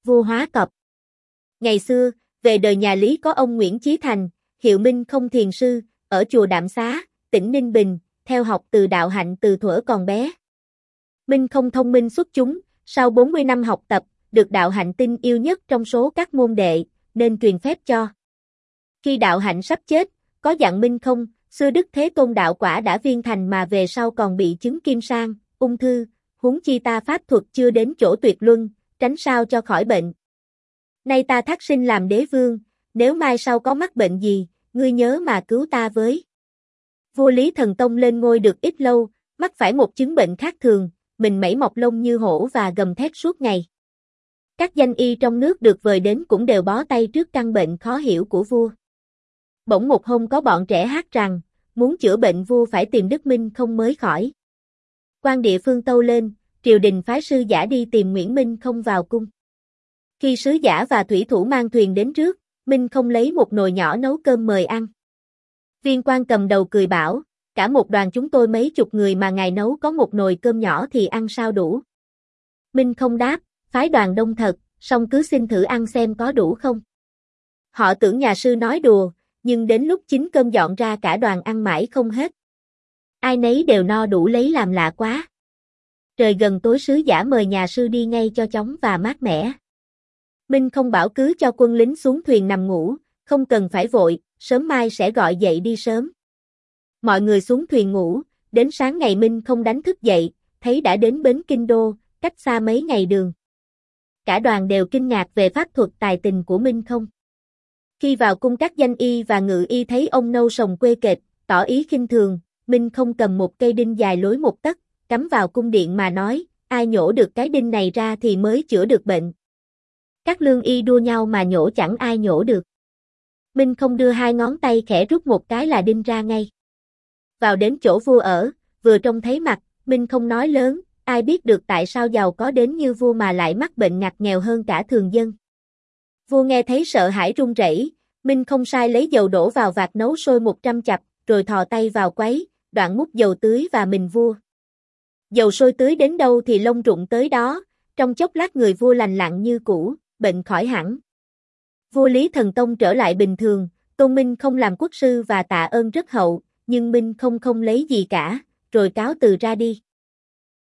Vua hóa cọp. Ngày xưa, về đời nhà Lý có ông Nguyễn Chí Thành, hiệu Minh Không thiền sư, ở chùa Đạm Xá, tỉnh Ninh Bình, theo học từ đạo hạnh từ thuở còn bé. Minh Không thông minh xuất chúng, sau 40 năm học tập, được đạo hạnh tin yêu nhất trong số các môn đệ, nên truyền phép cho. Khi đạo hạnh sắp chết, có dặn Minh Không, xưa Đức Thế Tôn đạo quả đã viên thành mà về sau còn bị chứng kim sang, ung thư, huống chi ta pháp thuật chưa đến chỗ tuyệt luân, tránh sao cho khỏi bệnh. Nay ta thác sinh làm đế vương, nếu mai sau có mắc bệnh gì, ngươi nhớ mà cứu ta với. Vua Lý Thần Tông lên ngôi được ít lâu, mắc phải một chứng bệnh khác thường, mình mẩy mọc lông như hổ và gầm thét suốt ngày. Các danh y trong nước được vời đến cũng đều bó tay trước căn bệnh khó hiểu của vua. Bỗng một hôm có bọn trẻ hát rằng, muốn chữa bệnh vua phải tìm Đức Minh Không mới khỏi. Quan địa phương tâu lên, triều đình phái sư giả đi tìm Nguyễn Minh Không vào cung. Khi sứ giả và thủy thủ mang thuyền đến trước, Minh Không lấy một nồi nhỏ nấu cơm mời ăn. Viên quan cầm đầu cười bảo, cả một đoàn chúng tôi mấy chục người mà ngài nấu có một nồi cơm nhỏ thì ăn sao đủ. Minh Không đáp, phái đoàn đông thật, song cứ xin thử ăn xem có đủ không. Họ tưởng nhà sư nói đùa, nhưng đến lúc chính cơm dọn ra cả đoàn ăn mãi không hết. Ai nấy đều no đủ lấy làm lạ quá. Trời gần tối sứ giả mời nhà sư đi ngay cho chóng và mát mẻ. Minh Không bảo cứ cho quân lính xuống thuyền nằm ngủ, không cần phải vội, sớm mai sẽ gọi dậy đi sớm. Mọi người xuống thuyền ngủ, đến sáng ngày Minh Không đánh thức dậy, thấy đã đến bến Kinh Đô, cách xa mấy ngày đường. Cả đoàn đều kinh ngạc về pháp thuật tài tình của Minh Không. Khi vào cung các danh y và ngự y thấy ông nâu sồng quê kệch, tỏ ý khinh thường, Minh Không cầm một cây đinh dài lối một tấc, cắm vào cung điện mà nói, ai nhổ được cái đinh này ra thì mới chữa được bệnh. Các lương y đua nhau mà nhổ chẳng ai nhổ được. Minh Không đưa hai ngón tay khẽ rút một cái là đinh ra ngay. Vào đến chỗ vua ở, vừa trông thấy mặt, Minh Không nói lớn, ai biết được tại sao giàu có đến như vua mà lại mắc bệnh ngặt nghèo hơn cả thường dân. Vua nghe thấy sợ hãi run rẩy, Minh Không sai lấy dầu đổ vào vạc nấu sôi 100 chặp, rồi thò tay vào quấy, đoạn múc dầu tưới và mình vua. Dầu sôi tưới đến đâu thì lông rụng tới đó, trong chốc lát người vua lành lặn như cũ, bệnh khỏi hẳn. Vua Lý Thần Tông trở lại bình thường, tôn Minh Không làm quốc sư và tạ ơn rất hậu, nhưng Minh Không không lấy gì cả, rồi cáo từ ra đi.